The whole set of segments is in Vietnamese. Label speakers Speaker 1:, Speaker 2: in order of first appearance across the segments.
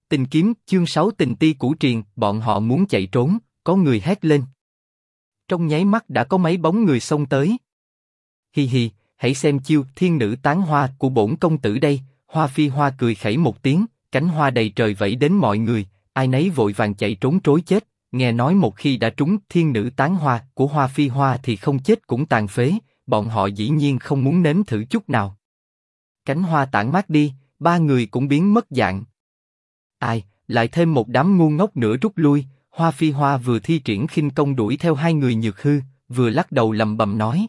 Speaker 1: Tình kiếm, chương 6 tình ti củ triền, bọn họ muốn chạy trốn, có người hét lên. Trong nháy mắt đã có mấy bóng người xông tới. Hi hi, hãy xem chiêu thiên nữ tán hoa của bổn công tử đây. Hoa Phi Hoa cười khẩy một tiếng, cánh hoa đầy trời vẫy đến mọi người, ai nấy vội vàng chạy trốn trối chết. Nghe nói một khi đã trúng thiên nữ tán hoa của Hoa Phi Hoa thì không chết cũng tàn phế, bọn họ dĩ nhiên không muốn nếm thử chút nào. Cánh hoa tản mát đi, ba người cũng biến mất dạng. Ai, lại thêm một đám ngu ngốc nữa rút lui. Hoa Phi Hoa vừa thi triển khinh công đuổi theo hai người Nhược Hư, vừa lắc đầu lẩm bẩm nói.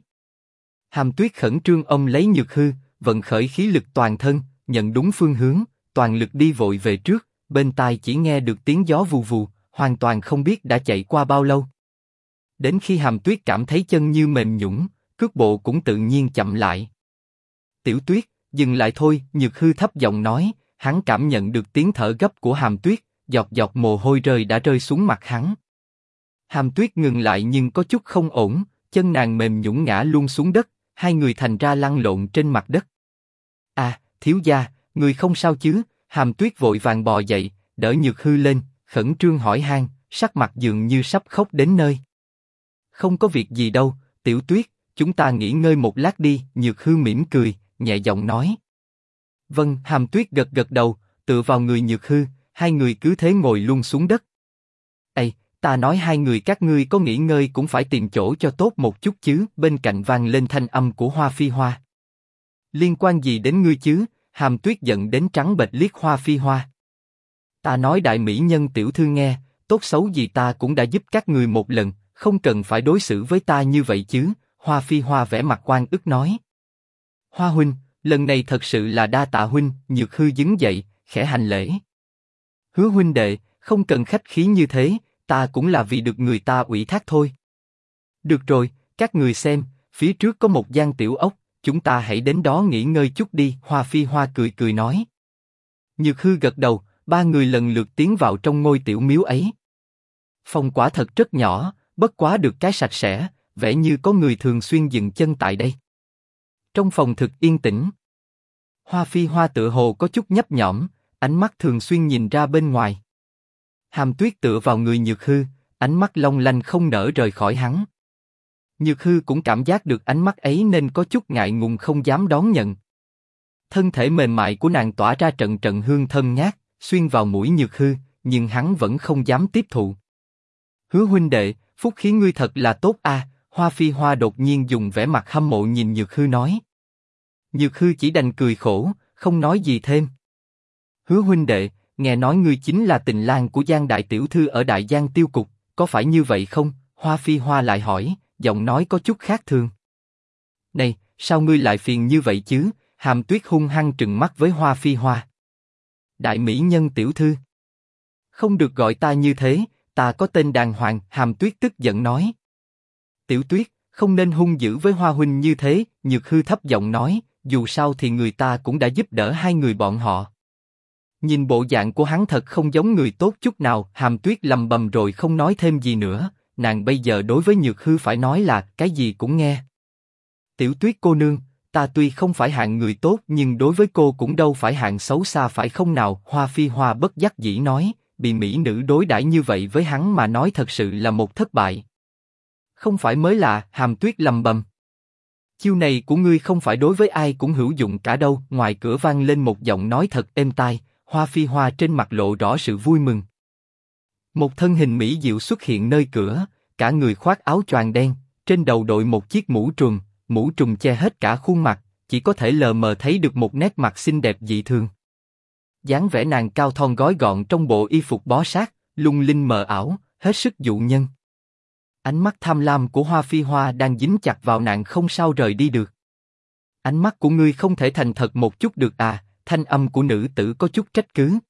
Speaker 1: Hàm Tuyết khẩn trương ôm lấy Nhược Hư, vận khởi khí lực toàn thân, nhận đúng phương hướng, toàn lực đi vội về trước. Bên tai chỉ nghe được tiếng gió vù vù, hoàn toàn không biết đã chạy qua bao lâu. Đến khi Hàm Tuyết cảm thấy chân như mềm nhũn, cước bộ cũng tự nhiên chậm lại. Tiểu Tuyết, dừng lại thôi. Nhược Hư thấp giọng nói. Hắn cảm nhận được tiếng thở gấp của Hàm Tuyết, giọt giọt mồ hôi đã rơi xuống mặt hắn. Hàm Tuyết ngừng lại nhưng có chút không ổn, chân nàng mềm nhũn ngã luôn xuống đất, hai người thành ra lăn lộn trên mặt đất. À, thiếu gia, người không sao chứ? Hàm Tuyết vội vàng bò dậy, đỡ Nhược Hư lên, khẩn trương hỏi han, sắc mặt dường như sắp khóc đến nơi. Không có việc gì đâu, Tiểu Tuyết, chúng ta nghỉ ngơi một lát đi. Nhược Hư mỉm cười, nhẹ giọng nói. Vâng, Hàm Tuyết gật gật đầu, tựa vào người Nhược Hư, hai người cứ thế ngồi luôn xuống đất. Ây, ta nói hai người các ngươi có nghỉ ngơi cũng phải tìm chỗ cho tốt một chút chứ. Bên cạnh vang lên thanh âm của Hoa Phi Hoa. Liên quan gì đến ngươi chứ? Hàm Tuyết giận đến trắng bệch liếc Hoa Phi Hoa. Ta nói đại mỹ nhân tiểu thư nghe, tốt xấu gì ta cũng đã giúp các ngươi một lần, không cần phải đối xử với ta như vậy chứ. Hoa Phi Hoa vẻ mặt oan ức nói. Hoa huynh, lần này thật sự là đa tạ huynh. Nhược Hư đứng dậy, khẽ hành lễ. Hứa huynh đệ, không cần khách khí như thế, ta cũng là vì được người ta ủy thác thôi. Được rồi, các người xem, phía trước có một gian tiểu ốc, chúng ta hãy đến đó nghỉ ngơi chút đi. Hoa Phi Hoa cười cười nói. Nhược Hư gật đầu, ba người lần lượt tiến vào trong ngôi tiểu miếu ấy. Phòng quả thật rất nhỏ, bất quá được cái sạch sẽ, vẻ như có người thường xuyên dừng chân tại đây. Trong phòng thực yên tĩnh. Hoa Phi Hoa tựa hồ có chút nhấp nhõm, ánh mắt thường xuyên nhìn ra bên ngoài. Hàm Tuyết tựa vào người Nhược Hư, ánh mắt long lanh không nỡ rời khỏi hắn. Nhược Hư cũng cảm giác được ánh mắt ấy nên có chút ngại ngùng không dám đón nhận. Thân thể mềm mại của nàng tỏa ra trận trận hương thơm ngát, xuyên vào mũi Nhược Hư, nhưng hắn vẫn không dám tiếp thụ. Hứa huynh đệ, phúc khí ngươi thật là tốt a. Hoa Phi Hoa đột nhiên dùng vẻ mặt hâm mộ nhìn Nhược Hư nói. Nhược Hư chỉ đành cười khổ, không nói gì thêm. Hứa huynh đệ, nghe nói ngươi chính là tình lang của Giang đại tiểu thư ở Đại Giang Tiêu Cục, có phải như vậy không? Hoa Phi Hoa lại hỏi, giọng nói có chút khác thường. Này, sao ngươi lại phiền như vậy chứ? Hàm Tuyết hung hăng trừng mắt với Hoa Phi Hoa. Đại mỹ nhân tiểu thư, không được gọi ta như thế, ta có tên đàng hoàng. Hàm Tuyết tức giận nói. Tiểu Tuyết, không nên hung dữ với Hoa huynh như thế. Nhược Hư thấp giọng nói, dù sao thì người ta cũng đã giúp đỡ hai người bọn họ. Nhìn bộ dạng của hắn thật không giống người tốt chút nào. Hàm Tuyết lầm bầm rồi không nói thêm gì nữa. Nàng bây giờ đối với Nhược Hư phải nói là cái gì cũng nghe. Tiểu Tuyết cô nương, ta tuy không phải hạng người tốt nhưng đối với cô cũng đâu phải hạng xấu xa phải không nào? Hoa Phi Hoa bất đắc dĩ nói, bị mỹ nữ đối đãi như vậy với hắn mà nói thật sự là một thất bại. Không phải mới lạ. Hàm Tuyết lầm bầm. Chiêu này của ngươi không phải đối với ai cũng hữu dụng cả đâu. Ngoài cửa vang lên một giọng nói thật êm tai. Hoa Phi Hoa trên mặt lộ rõ sự vui mừng. Một thân hình mỹ diệu xuất hiện nơi cửa, cả người khoác áo choàng đen, trên đầu đội một chiếc mũ trùm che hết cả khuôn mặt, chỉ có thể lờ mờ thấy được một nét mặt xinh đẹp dị thường. Dáng vẻ nàng cao thon gói gọn trong bộ y phục bó sát, lung linh mờ ảo, hết sức dụ nhân. Ánh mắt tham lam của Hoa Phi Hoa đang dính chặt vào nàng không sao rời đi được. Ánh mắt của ngươi không thể thành thật một chút được à? Thanh âm của nữ tử có chút trách cứ.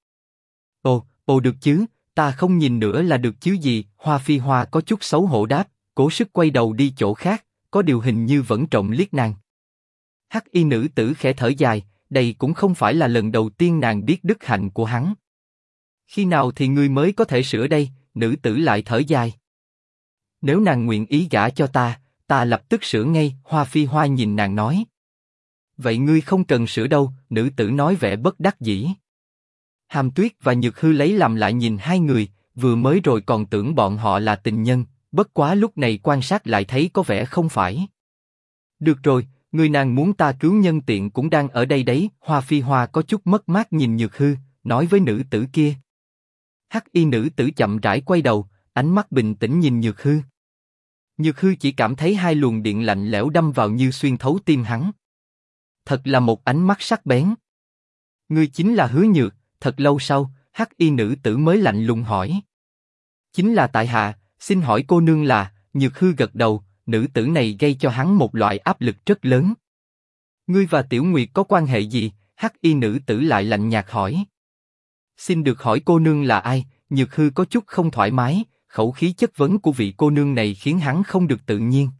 Speaker 1: Ồ được chứ, ta không nhìn nữa là được chứ gì? Hoa Phi Hoa có chút xấu hổ đáp, cố sức quay đầu đi chỗ khác, có điều hình như vẫn trộm liếc nàng. Hắc y nữ tử khẽ thở dài, đây cũng không phải là lần đầu tiên nàng biết đức hạnh của hắn. Khi nào thì ngươi mới có thể sửa đây? Nữ tử lại thở dài. Nếu nàng nguyện ý gả cho ta lập tức sửa ngay. Hoa Phi Hoa nhìn nàng nói. Vậy ngươi không cần sửa đâu, nữ tử nói vẻ bất đắc dĩ. Hàm Tuyết và Nhược Hư lấy làm lạ nhìn hai người, vừa mới rồi còn tưởng bọn họ là tình nhân, bất quá lúc này quan sát lại thấy có vẻ không phải. Được rồi, người nàng muốn ta cứu nhân tiện cũng đang ở đây đấy. Hoa Phi Hoa có chút mất mát nhìn Nhược Hư, nói với nữ tử kia. Hắc y nữ tử chậm rãi quay đầu, ánh mắt bình tĩnh nhìn Nhược Hư. Nhược Hư chỉ cảm thấy hai luồng điện lạnh lẽo đâm vào như xuyên thấu tim hắn. Thật là một ánh mắt sắc bén. Ngươi chính là Hứa Nhược. Thật lâu sau, hắc y nữ tử mới lạnh lùng hỏi. Chính là tại hạ, xin hỏi cô nương là? Nhược Hư gật đầu, nữ tử này gây cho hắn một loại áp lực rất lớn. Ngươi và Tiểu Nguyệt có quan hệ gì? Hắc y nữ tử lại lạnh nhạt hỏi. Xin được hỏi cô nương là ai? Nhược Hư có chút không thoải mái, khẩu khí chất vấn của vị cô nương này khiến hắn không được tự nhiên.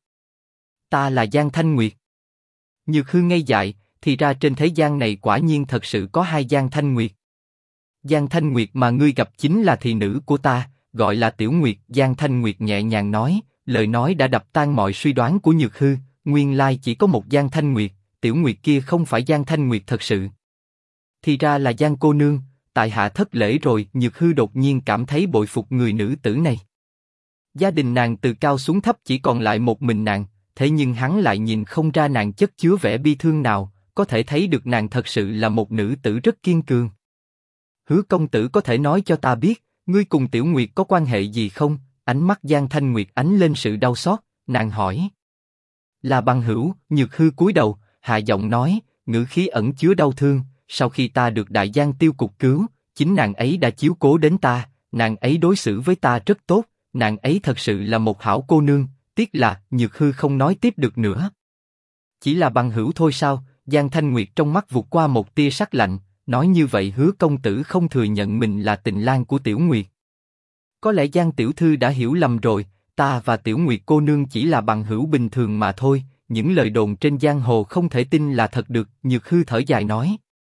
Speaker 1: Ta là Giang Thanh Nguyệt. Nhược Hư ngây dại, thì ra trên thế gian này quả nhiên thật sự có hai Giang Thanh Nguyệt. Giang Thanh Nguyệt mà ngươi gặp chính là thị nữ của ta, gọi là Tiểu Nguyệt. Giang Thanh Nguyệt nhẹ nhàng nói, lời nói đã đập tan mọi suy đoán của Nhược Hư. Nguyên lai chỉ có một Giang Thanh Nguyệt, Tiểu Nguyệt kia không phải Giang Thanh Nguyệt thật sự. Thì ra là Giang cô nương, tại hạ thất lễ rồi. Nhược Hư đột nhiên cảm thấy bội phục người nữ tử này. Gia đình nàng từ cao xuống thấp chỉ còn lại một mình nàng, thế nhưng hắn lại nhìn không ra nàng chất chứa vẻ bi thương nào, có thể thấy được nàng thật sự là một nữ tử rất kiên cường. Hứa công tử có thể nói cho ta biết, ngươi cùng Tiểu Nguyệt có quan hệ gì không? Ánh mắt Giang Thanh Nguyệt ánh lên sự đau xót, nàng hỏi. Là bằng hữu. Nhược Hư cúi đầu, hạ giọng nói, ngữ khí ẩn chứa đau thương. Sau khi ta được Đại Giang Tiêu Cục cứu, chính nàng ấy đã chiếu cố đến ta, nàng ấy đối xử với ta rất tốt, nàng ấy thật sự là một hảo cô nương. Tiếc là Nhược Hư không nói tiếp được nữa. Chỉ là bằng hữu thôi sao? Giang Thanh Nguyệt trong mắt vụt qua một tia sắc lạnh. Nói như vậy Hứa công tử không thừa nhận mình là tình lang của Tiểu Nguyệt. Có lẽ Giang tiểu thư đã hiểu lầm rồi, ta và Tiểu Nguyệt cô nương chỉ là bằng hữu bình thường mà thôi, những lời đồn trên giang hồ không thể tin là thật được. Nhược Hư thở dài nói.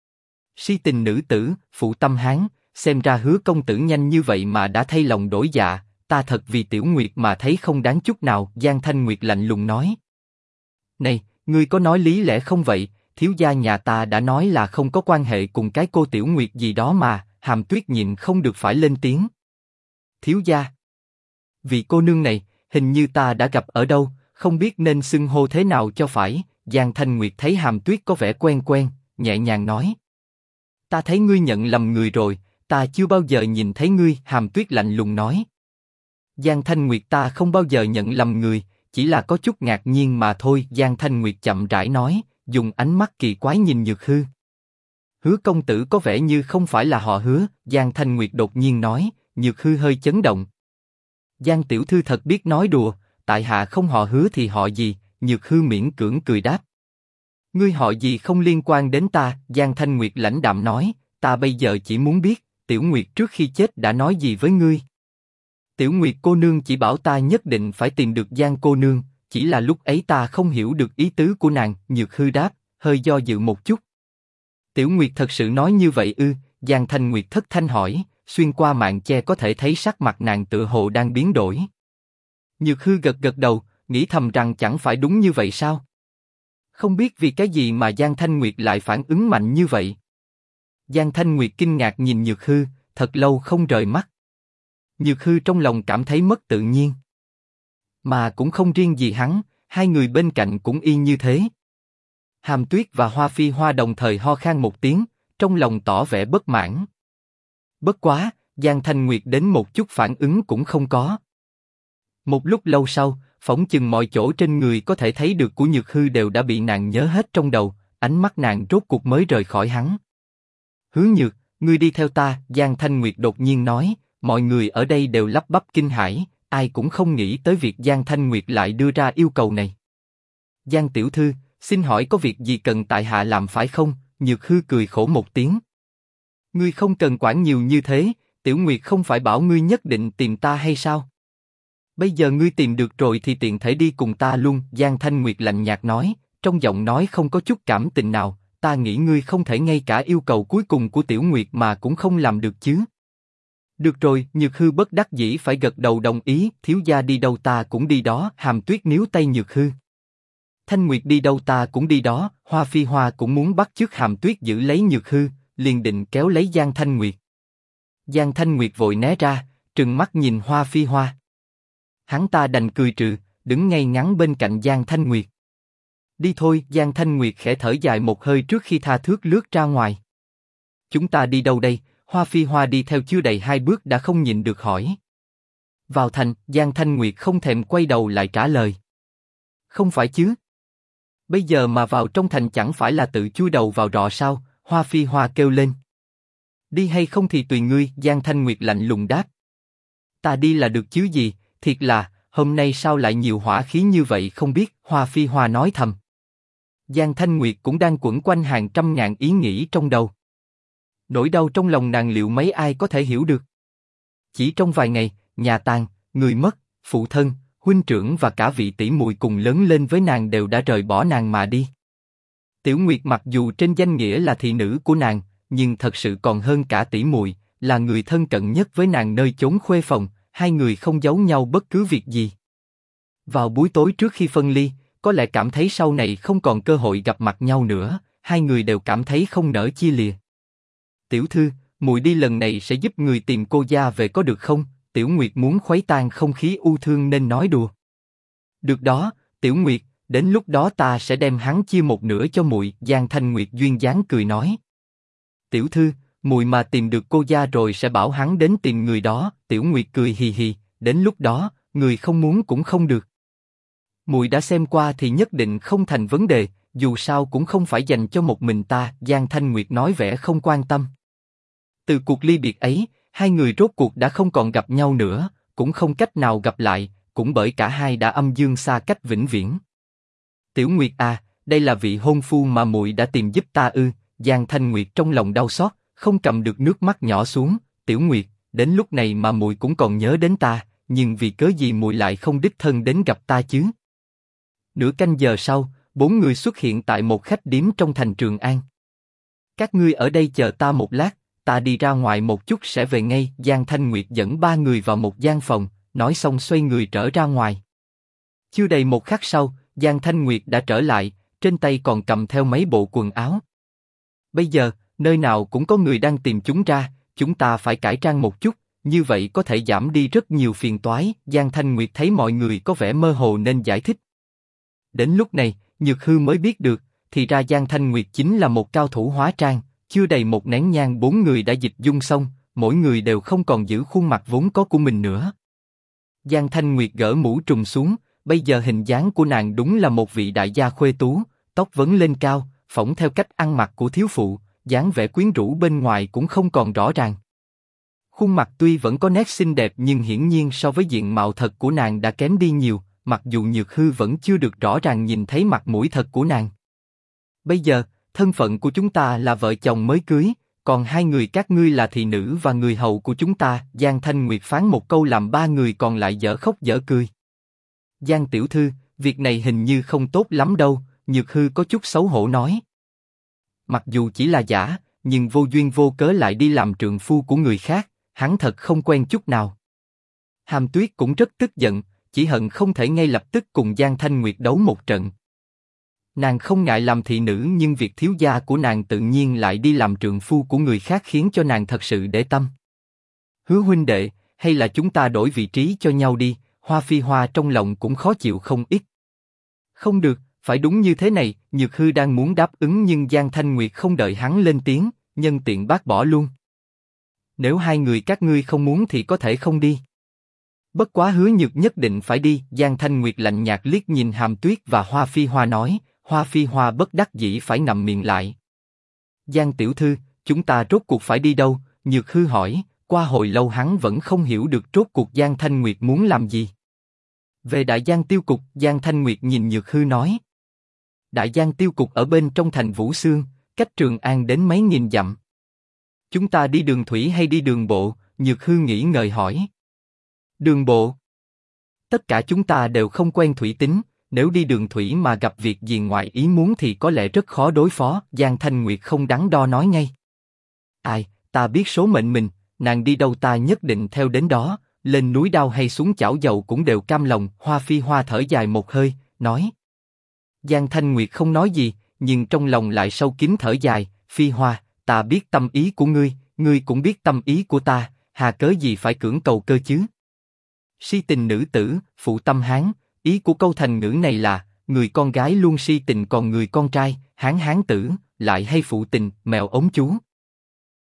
Speaker 1: Si tình nữ tử, phụ tâm hán, xem ra Hứa công tử nhanh như vậy mà đã thay lòng đổi dạ, ta thật vì Tiểu Nguyệt mà thấy không đáng chút nào. Giang Thanh Nguyệt lạnh lùng nói. Này, ngươi có nói lý lẽ không vậy? Thiếu gia nhà ta đã nói là không có quan hệ cùng cái cô Tiểu Nguyệt gì đó mà. Hàm Tuyết nhịn không được phải lên tiếng. Thiếu gia, vị cô nương này, hình như ta đã gặp ở đâu, không biết nên xưng hô thế nào cho phải. Giang Thanh Nguyệt thấy Hàm Tuyết có vẻ quen quen, nhẹ nhàng nói. Ta thấy ngươi nhận lầm người rồi, ta chưa bao giờ nhìn thấy ngươi. Hàm Tuyết lạnh lùng nói. Giang Thanh Nguyệt, ta không bao giờ nhận lầm người, chỉ là có chút ngạc nhiên mà thôi. Giang Thanh Nguyệt chậm rãi nói, dùng ánh mắt kỳ quái nhìn Nhược Hư. Hứa công tử có vẻ như không phải là họ Hứa. Giang Thanh Nguyệt đột nhiên nói. Nhược Hư hơi chấn động. Giang tiểu thư thật biết nói đùa, tại hạ không họ Hứa thì họ gì? Nhược Hư miễn cưỡng cười đáp. Ngươi họ gì không liên quan đến ta. Giang Thanh Nguyệt lãnh đạm nói, ta bây giờ chỉ muốn biết, Tiểu Nguyệt trước khi chết đã nói gì với ngươi? Tiểu Nguyệt cô nương chỉ bảo ta nhất định phải tìm được Giang cô nương, chỉ là lúc ấy ta không hiểu được ý tứ của nàng. Nhược Hư đáp, hơi do dự một chút. Tiểu Nguyệt thật sự nói như vậy ư? Giang Thanh Nguyệt thất thanh hỏi, xuyên qua màn che có thể thấy sắc mặt nàng tựa hồ đang biến đổi. Nhược Hư gật gật đầu, nghĩ thầm rằng chẳng phải đúng như vậy sao? Không biết vì cái gì mà Giang Thanh Nguyệt lại phản ứng mạnh như vậy. Giang Thanh Nguyệt kinh ngạc nhìn Nhược Hư, thật lâu không rời mắt. Nhược Hư trong lòng cảm thấy mất tự nhiên. Mà cũng không riêng gì hắn, hai người bên cạnh cũng y như thế. Hàm Tuyết và Hoa Phi Hoa đồng thời ho khan một tiếng, trong lòng tỏ vẻ bất mãn. Bất quá, Giang Thanh Nguyệt đến một chút phản ứng cũng không có. Một lúc lâu sau, phỏng chừng mọi chỗ trên người có thể thấy được của Nhược Hư đều đã bị nàng nhớ hết trong đầu, ánh mắt nàng rốt cuộc mới rời khỏi hắn. Hứa Nhược, ngươi đi theo ta. Giang Thanh Nguyệt đột nhiên nói, mọi người ở đây đều lắp bắp kinh hãi, ai cũng không nghĩ tới việc Giang Thanh Nguyệt lại đưa ra yêu cầu này. Giang tiểu thư, xin hỏi có việc gì cần tại hạ làm phải không? Nhược Hư cười khổ một tiếng. Ngươi không cần quản nhiều như thế, Tiểu Nguyệt không phải bảo ngươi nhất định tìm ta hay sao? Bây giờ ngươi tìm được rồi thì tiện thể đi cùng ta luôn. Giang Thanh Nguyệt lạnh nhạt nói, trong giọng nói không có chút cảm tình nào. Ta nghĩ ngươi không thể ngay cả yêu cầu cuối cùng của Tiểu Nguyệt mà cũng không làm được chứ? Được rồi. Nhược Hư bất đắc dĩ phải gật đầu đồng ý. Thiếu gia đi đâu ta cũng đi đó. Hàm Tuyết níu tay Nhược Hư. Thanh Nguyệt đi đâu ta cũng đi đó. Hoa Phi Hoa cũng muốn bắt chước Hàm Tuyết giữ lấy Nhược Hư, liền định kéo lấy Giang Thanh Nguyệt. Giang Thanh Nguyệt vội né ra, trừng mắt nhìn Hoa Phi Hoa. Hắn ta đành cười trừ, đứng ngay ngắn bên cạnh Giang Thanh Nguyệt. Đi thôi, Giang Thanh Nguyệt khẽ thở dài một hơi trước khi tha thước lướt ra ngoài. Chúng ta đi đâu đây? Hoa Phi Hoa đi theo chưa đầy 2 bước đã không nhịn được hỏi. Vào thành, Giang Thanh Nguyệt không thèm quay đầu lại trả lời. Không phải chứ? Bây giờ mà vào trong thành chẳng phải là tự chui đầu vào rọ sao? Hoa Phi Hoa kêu lên. Đi hay không thì tùy ngươi, Giang Thanh Nguyệt lạnh lùng đáp. Ta đi là được chứ gì, thiệt là, hôm nay sao lại nhiều hỏa khí như vậy không biết, Hoa Phi Hoa nói thầm. Giang Thanh Nguyệt cũng đang quẩn quanh hàng trăm ngàn ý nghĩ trong đầu. Nỗi đau trong lòng nàng liệu mấy ai có thể hiểu được. Chỉ trong vài ngày, nhà tang, người mất, phụ thân, huynh trưởng và cả vị tỷ muội cùng lớn lên với nàng đều đã rời bỏ nàng mà đi. Tiểu Nguyệt mặc dù trên danh nghĩa là thị nữ của nàng, nhưng thật sự còn hơn cả tỷ muội, là người thân cận nhất với nàng nơi chốn khuê phòng, hai người không giấu nhau bất cứ việc gì. Vào buổi tối trước khi phân ly, có lẽ cảm thấy sau này không còn cơ hội gặp mặt nhau nữa, hai người đều cảm thấy không nỡ chia lìa. Tiểu thư, muội đi lần này sẽ giúp người tìm cô gia về có được không? Tiểu Nguyệt muốn khuấy tan không khí u thương nên nói đùa. Được đó, Tiểu Nguyệt, đến lúc đó ta sẽ đem hắn chia một nửa cho muội. Giang Thanh Nguyệt duyên dáng cười nói. Tiểu thư, muội mà tìm được cô gia rồi sẽ bảo hắn đến tìm người đó. Tiểu Nguyệt cười hì hì, đến lúc đó, người không muốn cũng không được. Muội đã xem qua thì nhất định không thành vấn đề, dù sao cũng không phải dành cho một mình ta. Giang Thanh Nguyệt nói vẻ không quan tâm. Từ cuộc ly biệt ấy, hai người rốt cuộc đã không còn gặp nhau nữa, cũng không cách nào gặp lại, cũng bởi cả hai đã âm dương xa cách vĩnh viễn. Tiểu Nguyệt à, đây là vị hôn phu mà muội đã tìm giúp ta ư? Giang Thanh Nguyệt trong lòng đau xót, không cầm được nước mắt nhỏ xuống. Tiểu Nguyệt, đến lúc này mà muội cũng còn nhớ đến ta, nhưng vì cớ gì muội lại không đích thân đến gặp ta chứ? Nửa canh giờ sau, 4 người xuất hiện tại một khách điếm trong thành Trường An. Các ngươi ở đây chờ ta một lát, ta đi ra ngoài một chút sẽ về ngay. Giang Thanh Nguyệt dẫn 3 người vào một gian phòng, nói xong xoay người trở ra ngoài. Chưa đầy một khắc sau, Giang Thanh Nguyệt đã trở lại, trên tay còn cầm theo mấy bộ quần áo. Bây giờ, nơi nào cũng có người đang tìm chúng ra, chúng ta phải cải trang một chút, như vậy có thể giảm đi rất nhiều phiền toái. Giang Thanh Nguyệt thấy mọi người có vẻ mơ hồ nên giải thích. Đến lúc này, Nhược Hư mới biết được, thì ra Giang Thanh Nguyệt chính là một cao thủ hóa trang. Chưa đầy một nén nhang 4 người đã dịch dung xong, mỗi người đều không còn giữ khuôn mặt vốn có của mình nữa. Giang Thanh Nguyệt gỡ mũ trùm xuống, bây giờ hình dáng của nàng đúng là một vị đại gia khuê tú, tóc vấn lên cao, phỏng theo cách ăn mặc của thiếu phụ, dáng vẻ quyến rũ bên ngoài cũng không còn rõ ràng. Khuôn mặt tuy vẫn có nét xinh đẹp nhưng hiển nhiên so với diện mạo thật của nàng đã kém đi nhiều, mặc dù Nhược Hư vẫn chưa được rõ ràng nhìn thấy mặt mũi thật của nàng. Bây giờ, thân phận của chúng ta là vợ chồng mới cưới, còn hai người các ngươi là thị nữ và người hầu của chúng ta. Giang Thanh Nguyệt phán một câu làm 3 người còn lại dở khóc dở cười. Giang tiểu thư, việc này hình như không tốt lắm đâu, Nhược Hư có chút xấu hổ nói. Mặc dù chỉ là giả, nhưng vô duyên vô cớ lại đi làm trượng phu của người khác, hắn thật không quen chút nào. Hàm Tuyết cũng rất tức giận, chỉ hận không thể ngay lập tức cùng Giang Thanh Nguyệt đấu một trận. Nàng không ngại làm thị nữ nhưng việc thiếu gia của nàng tự nhiên lại đi làm trượng phu của người khác khiến cho nàng thật sự để tâm. Hứa huynh đệ, hay là chúng ta đổi vị trí cho nhau đi, Hoa Phi Hoa trong lòng cũng khó chịu không ít. Không được, phải đúng như thế này. Nhược Hư đang muốn đáp ứng nhưng Giang Thanh Nguyệt không đợi hắn lên tiếng, nhân tiện bác bỏ luôn. Nếu hai người các ngươi không muốn thì có thể không đi. Bất quá Hứa Nhược nhất định phải đi. Giang Thanh Nguyệt lạnh nhạt liếc nhìn Hàm Tuyết và Hoa Phi Hoa nói. Hoa Phi Hoa bất đắc dĩ phải ngậm miệng lại. Giang tiểu thư, chúng ta rốt cuộc phải đi đâu? Nhược Hư hỏi. Qua hồi lâu hắn vẫn không hiểu được rốt cuộc Giang Thanh Nguyệt muốn làm gì. Về Đại Giang Tiêu Cục, Giang Thanh Nguyệt nhìn Nhược Hư nói. Đại Giang Tiêu Cục ở bên trong thành Vũ Xương, cách Trường An đến mấy nghìn dặm. Chúng ta đi đường thủy hay đi đường bộ? Nhược Hư nghĩ ngợi hỏi. Đường bộ. Tất cả chúng ta đều không quen thủy tính, nếu đi đường thủy mà gặp việc gì ngoài ý muốn thì có lẽ rất khó đối phó. Giang Thanh Nguyệt không đắn đo nói ngay. Ai, ta biết số mệnh mình, nàng đi đâu ta nhất định theo đến đó, lên núi đao hay xuống chảo dầu cũng đều cam lòng. Hoa Phi Hoa thở dài một hơi, nói. Giang Thanh Nguyệt không nói gì, nhưng trong lòng lại sâu kín thở dài. Phi Hoa, ta biết tâm ý của ngươi, ngươi cũng biết tâm ý của ta, hà cớ gì phải cưỡng cầu cơ chứ? Si tình nữ tử, phụ tâm Hán, ý của câu thành ngữ này là, người con gái luôn si tình còn người con trai, Hán Hán tử, lại hay phụ tình, mèo ống chú.